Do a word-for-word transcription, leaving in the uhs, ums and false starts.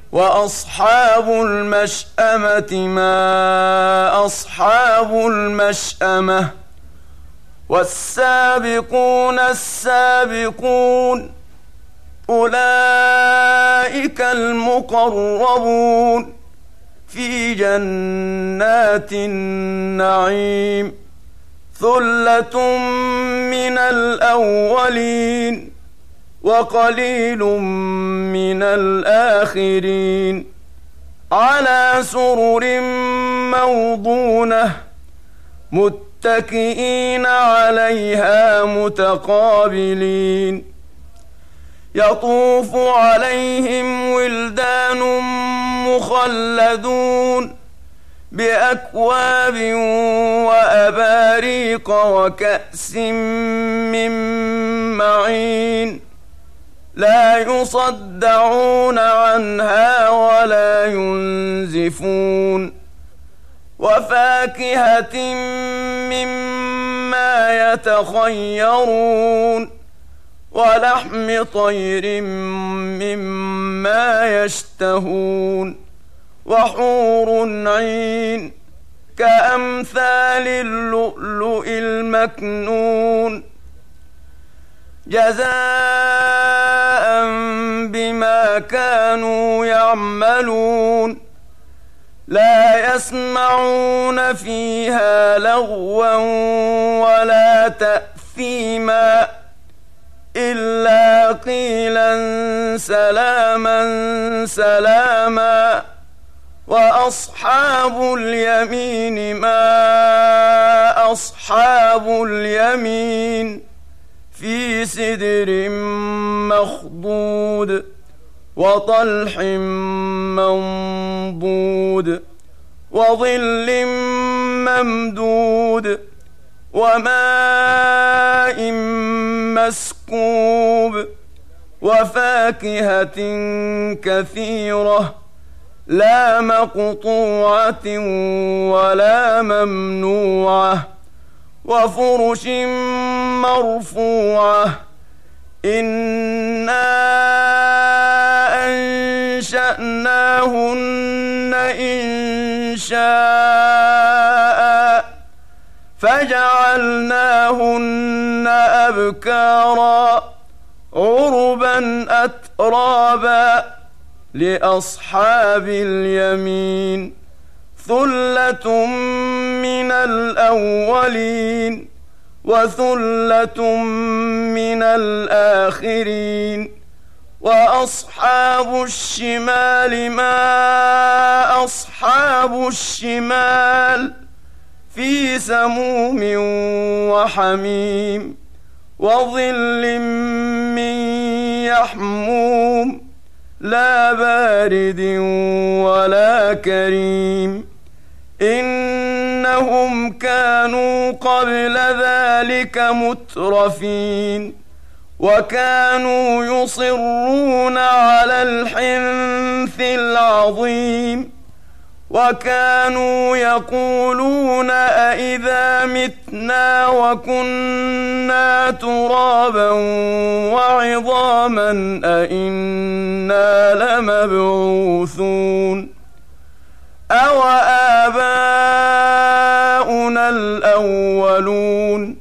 وأصحاب المشأمة ما أصحاب المشأمة والسابقون السابقون أولئك المقربون في جنات النعيم ثلة من الأولين وقليل من الآخرين على سرر موضونة متكئين عليها متقابلين يطوف عليهم ولدان مخلدون بأكواب وأباريق وكأس من معين لا يصدعون عنها ولا ينزفون وفاكهة مما يتخيرون ولحم طير مما يشتهون وحور عين كأمثال اللؤلؤ المكنون جزاء بما كانوا يعملون لا يسمعون فيها لغوا ولا تأثيما إلا قيلا سلاما سلاما وأصحاب اليمين ما أصحاب اليمين في سدر مخضود وطلح منضود وظل ممدود وماء مسكوب وفاكهة كثيرة لا مقطوعة ولا ممنوعة وفرش مرفوعة إنا أنشأناهن إنشاء فجعلناهن أبكارا عربا أترابا لأصحاب اليمين ثلة من الأولين وثلة من الآخرين وأصحاب الشمال ما أصحاب الشمال في سموم وحميم وظل من يحموم لا بارد ولا كريم إنهم كانوا قبل ذلك مترفين وكانوا يصرون على الحنث العظيم وكانوا يقولون أئذا متنا وكنا ترابا وعظاما أئنا لمبعوثون أو آباؤنا الأولون